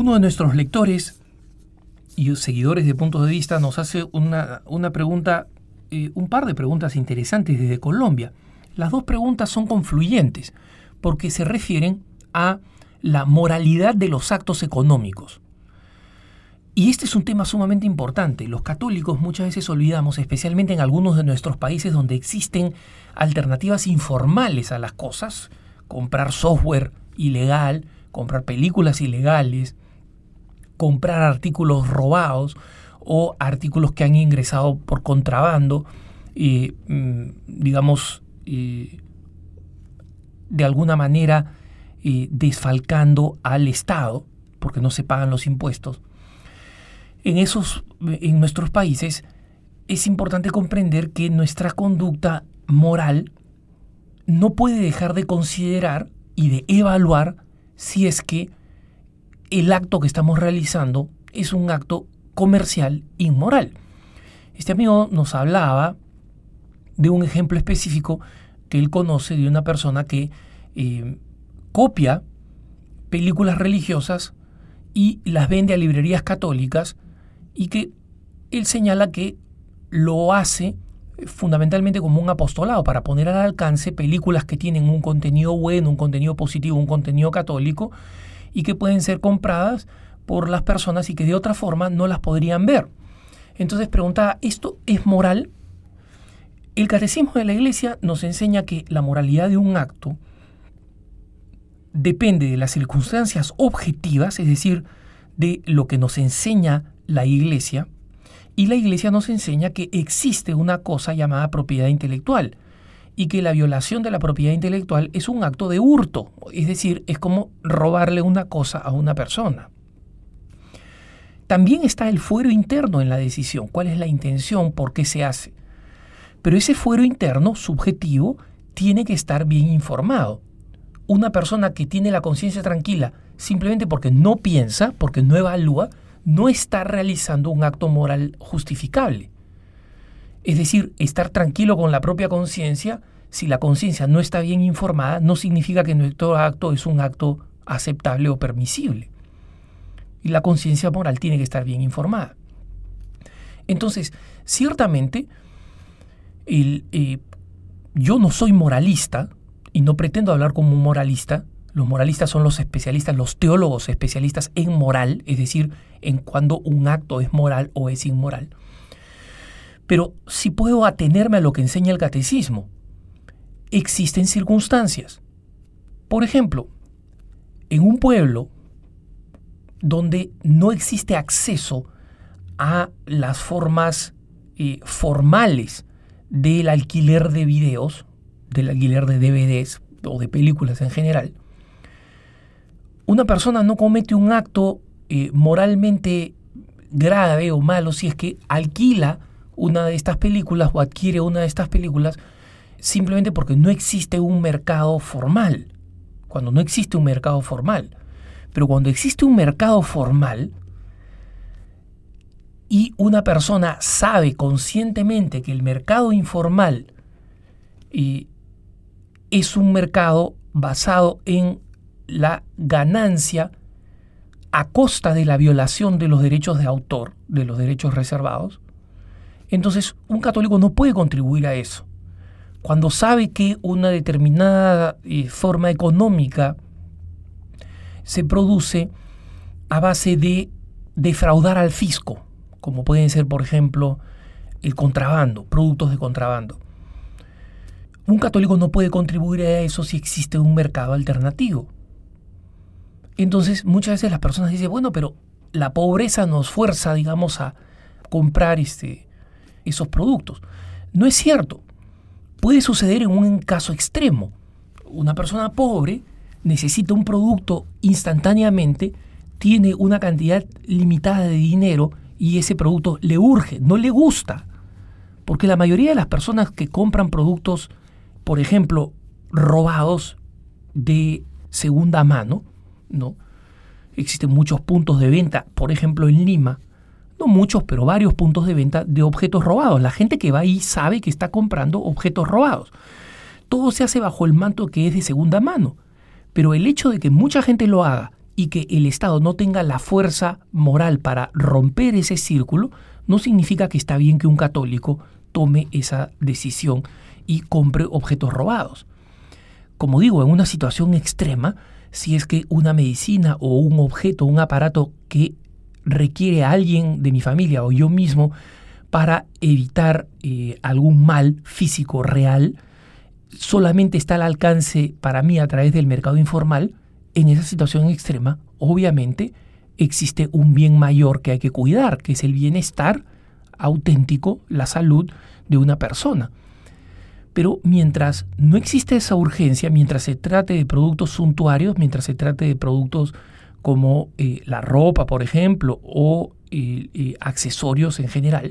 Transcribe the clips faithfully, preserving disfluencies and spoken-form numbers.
Uno de nuestros lectores y seguidores de Puntos de Vista nos hace una, una pregunta, eh, un par de preguntas interesantes desde Colombia. Las dos preguntas son confluyentes porque se refieren a la moralidad de los actos económicos. Y este es un tema sumamente importante. Los católicos muchas veces olvidamos, especialmente en algunos de nuestros países donde existen alternativas informales a las cosas, comprar software ilegal, comprar películas ilegales, comprar artículos robados o artículos que han ingresado por contrabando, eh, digamos, eh, de alguna manera eh, desfalcando al Estado, porque no se pagan los impuestos. En esos, en nuestros países es importante comprender que nuestra conducta moral no puede dejar de considerar y de evaluar si es que el acto que estamos realizando es un acto comercial inmoral. Este amigo nos hablaba de un ejemplo específico que él conoce de una persona que eh, copia películas religiosas y las vende a librerías católicas, y que él señala que lo hace fundamentalmente como un apostolado para poner al alcance películas que tienen un contenido bueno, un contenido positivo, un contenido católico, y que pueden ser compradas por las personas y que de otra forma no las podrían ver. Entonces preguntaba, ¿esto es moral? El Catecismo de la Iglesia nos enseña que la moralidad de un acto depende de las circunstancias objetivas, es decir, de lo que nos enseña la Iglesia, y la Iglesia nos enseña que existe una cosa llamada propiedad intelectual y que la violación de la propiedad intelectual es un acto de hurto, es decir, es como robarle una cosa a una persona. También está el fuero interno en la decisión, cuál es la intención, por qué se hace. Pero ese fuero interno, subjetivo, tiene que estar bien informado. Una persona que tiene la conciencia tranquila simplemente porque no piensa, porque no evalúa, no está realizando un acto moral justificable. Es decir, estar tranquilo con la propia conciencia, si la conciencia no está bien informada, no significa que nuestro acto es un acto aceptable o permisible. Y la conciencia moral tiene que estar bien informada. Entonces, ciertamente, el, eh, yo no soy moralista y no pretendo hablar como un moralista. Los moralistas son los especialistas, los teólogos especialistas en moral, es decir, en cuando un acto es moral o es inmoral. Pero sí puedo atenerme a lo que enseña el catecismo. Existen circunstancias. Por ejemplo, en un pueblo donde no existe acceso a las formas eh, formales del alquiler de videos, del alquiler de D V Ds o de películas en general, una persona no comete un acto eh, moralmente grave o malo si es que alquila una de estas películas o adquiere una de estas películas simplemente porque no existe un mercado formal. Cuando no existe un mercado formal. Pero cuando existe un mercado formal y una persona sabe conscientemente que el mercado informal eh, es un mercado basado en la ganancia a costa de la violación de los derechos de autor, de los derechos reservados, entonces un católico no puede contribuir a eso. Cuando sabe que una determinada eh, forma económica se produce a base de defraudar al fisco, como pueden ser, por ejemplo, el contrabando, productos de contrabando. Un católico no puede contribuir a eso si existe un mercado alternativo. Entonces, muchas veces las personas dicen, bueno, pero la pobreza nos fuerza, digamos, a comprar este, esos productos. No es cierto. Puede suceder en un caso extremo. Una persona pobre necesita un producto instantáneamente, tiene una cantidad limitada de dinero y ese producto le urge, no le gusta. Porque la mayoría de las personas que compran productos, por ejemplo, robados de segunda mano, ¿no? Existen muchos puntos de venta, por ejemplo en Lima, no muchos, pero varios puntos de venta de objetos robados. La gente que va ahí sabe que está comprando objetos robados. Todo se hace bajo el manto que es de segunda mano. Pero el hecho de que mucha gente lo haga y que el Estado no tenga la fuerza moral para romper ese círculo, no significa que está bien que un católico tome esa decisión y compre objetos robados. Como digo, en una situación extrema, si es que una medicina o un objeto, un aparato que requiere a alguien de mi familia o yo mismo para evitar eh, algún mal físico real, solamente está al alcance para mí a través del mercado informal, en esa situación extrema, obviamente, existe un bien mayor que hay que cuidar, que es el bienestar auténtico, la salud de una persona. Pero mientras no existe esa urgencia, mientras se trate de productos suntuarios, mientras se trate de productos como eh, la ropa, por ejemplo, o eh, eh, accesorios en general,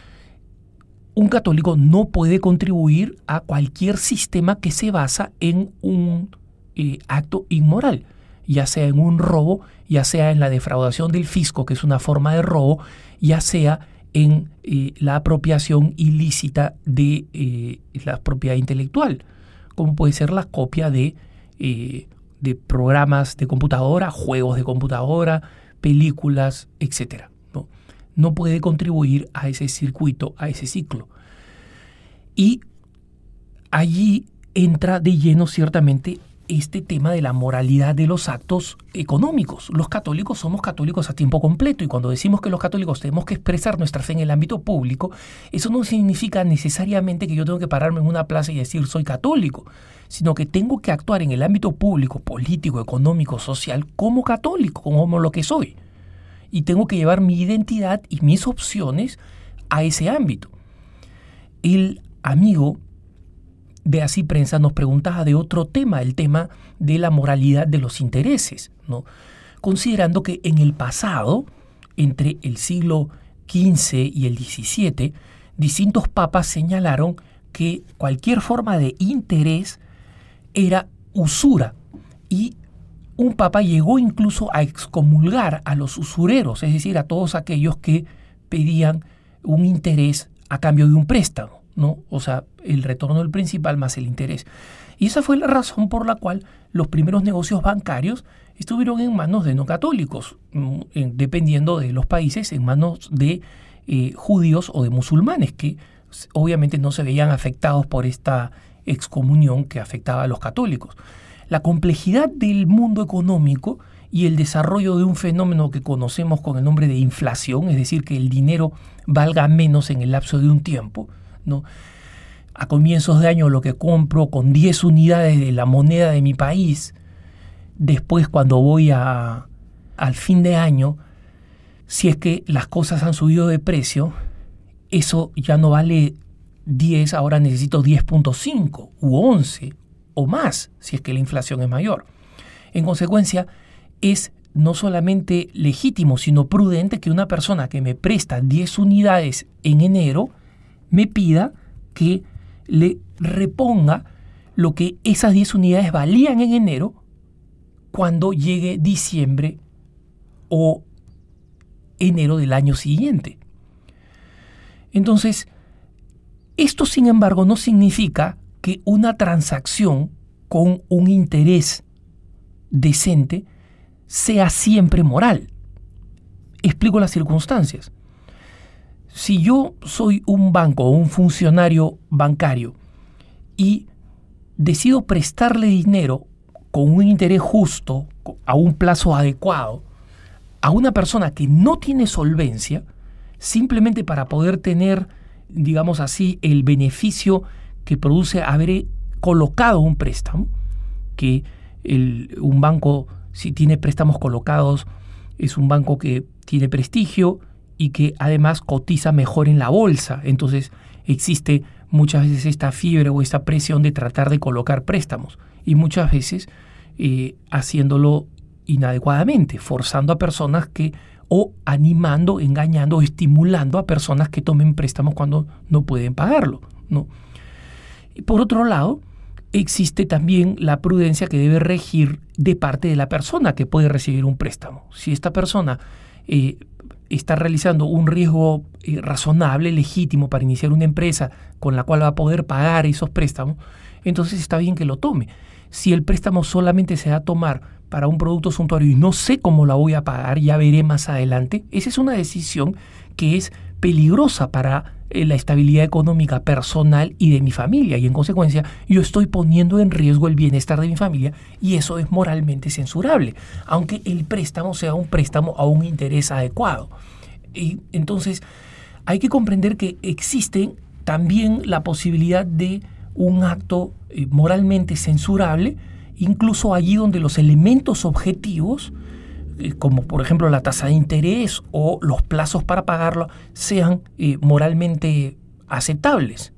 un católico no puede contribuir a cualquier sistema que se basa en un eh, acto inmoral, ya sea en un robo, ya sea en la defraudación del fisco, que es una forma de robo, ya sea en eh, la apropiación ilícita de eh, la propiedad intelectual, como puede ser la copia de, eh, de programas de computadora, juegos de computadora, películas, etcétera, ¿no? No puede contribuir a ese circuito, a ese ciclo. Y allí entra de lleno ciertamente este tema de la moralidad de los actos económicos. Los católicos somos católicos a tiempo completo y cuando decimos que los católicos tenemos que expresar nuestra fe en el ámbito público, eso no significa necesariamente que yo tengo que pararme en una plaza y decir soy católico, sino que tengo que actuar en el ámbito público, político, económico, social, como católico, como lo que soy. Y tengo que llevar mi identidad y mis opciones a ese ámbito. El amigo de Así Prensa nos preguntaba de otro tema, el tema de la moralidad de los intereses, ¿no? Considerando que en el pasado, entre el siglo quince y el diecisiete, distintos papas señalaron que cualquier forma de interés era usura y un papa llegó incluso a excomulgar a los usureros, es decir, a todos aquellos que pedían un interés a cambio de un préstamo, ¿no? O sea, el retorno del principal más el interés. Y esa fue la razón por la cual los primeros negocios bancarios estuvieron en manos de no católicos, dependiendo de los países, en manos de eh, judíos o de musulmanes, que obviamente no se veían afectados por esta excomunión que afectaba a los católicos. La complejidad del mundo económico y el desarrollo de un fenómeno que conocemos con el nombre de inflación, es decir, que el dinero valga menos en el lapso de un tiempo, ¿no? A comienzos de año lo que compro con diez unidades de la moneda de mi país, después cuando voy a, al fin de año, si es que las cosas han subido de precio, eso ya no vale diez, ahora necesito diez punto cinco u once o más, si es que la inflación es mayor. En consecuencia, es no solamente legítimo, sino prudente que una persona que me presta diez unidades en enero me pida que le reponga lo que esas diez unidades valían en enero cuando llegue diciembre o enero del año siguiente. Entonces, esto sin embargo no significa que una transacción con un interés decente sea siempre moral. Explico las circunstancias. Si yo soy un banco o un funcionario bancario y decido prestarle dinero con un interés justo, a un plazo adecuado, a una persona que no tiene solvencia, simplemente para poder tener, digamos así, el beneficio que produce haber colocado un préstamo, que el, un banco, si tiene préstamos colocados, es un banco que tiene prestigio y que además cotiza mejor en la bolsa. Entonces existe muchas veces esta fiebre o esta presión de tratar de colocar préstamos y muchas veces eh, haciéndolo inadecuadamente, forzando a personas que, o animando, engañando o estimulando a personas que tomen préstamos cuando no pueden pagarlo, ¿no? Y por otro lado, existe también la prudencia que debe regir de parte de la persona que puede recibir un préstamo. Si esta persona eh, está realizando un riesgo eh, razonable, legítimo para iniciar una empresa con la cual va a poder pagar esos préstamos, entonces está bien que lo tome. Si el préstamo solamente se va a tomar para un producto suntuario y no sé cómo la voy a pagar, ya veré más adelante, esa es una decisión que es peligrosa para eh, la estabilidad económica personal y de mi familia, y en consecuencia yo estoy poniendo en riesgo el bienestar de mi familia, y eso es moralmente censurable, aunque el préstamo sea un préstamo a un interés adecuado. Y entonces hay que comprender que existe también la posibilidad de un acto eh, moralmente censurable, incluso allí donde los elementos objetivos, eh, como por ejemplo la tasa de interés o los plazos para pagarlo, sean eh, moralmente aceptables.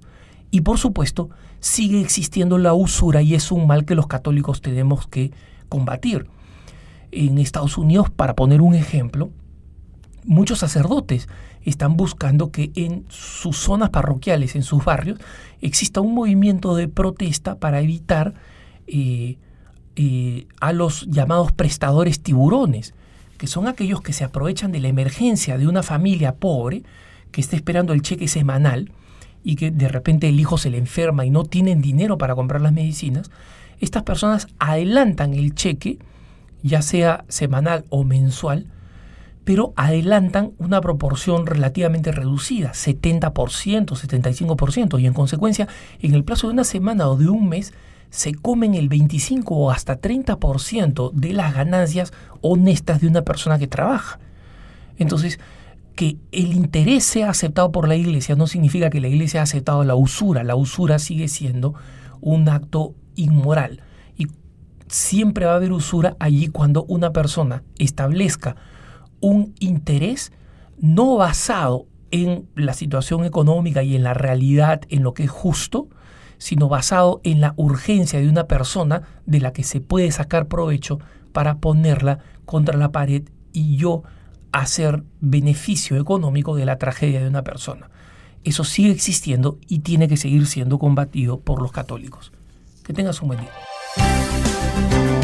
Y por supuesto, sigue existiendo la usura, y es un mal que los católicos tenemos que combatir. En Estados Unidos, para poner un ejemplo, muchos sacerdotes están buscando que en sus zonas parroquiales, en sus barrios, exista un movimiento de protesta para evitar eh, eh, a los llamados prestadores tiburones, que son aquellos que se aprovechan de la emergencia de una familia pobre que está esperando el cheque semanal y que de repente el hijo se le enferma y no tienen dinero para comprar las medicinas. Estas personas adelantan el cheque, ya sea semanal o mensual, pero adelantan una proporción relativamente reducida, setenta por ciento, setenta y cinco por ciento, y en consecuencia, en el plazo de una semana o de un mes, se comen el veinticinco o hasta treinta por ciento de las ganancias honestas de una persona que trabaja. Entonces, que el interés sea aceptado por la Iglesia no significa que la Iglesia ha aceptado la usura. La usura sigue siendo un acto inmoral, y siempre va a haber usura allí cuando una persona establezca un interés no basado en la situación económica y en la realidad, en lo que es justo, sino basado en la urgencia de una persona de la que se puede sacar provecho para ponerla contra la pared y yo hacer beneficio económico de la tragedia de una persona. Eso sigue existiendo y tiene que seguir siendo combatido por los católicos. Que tengas un buen día.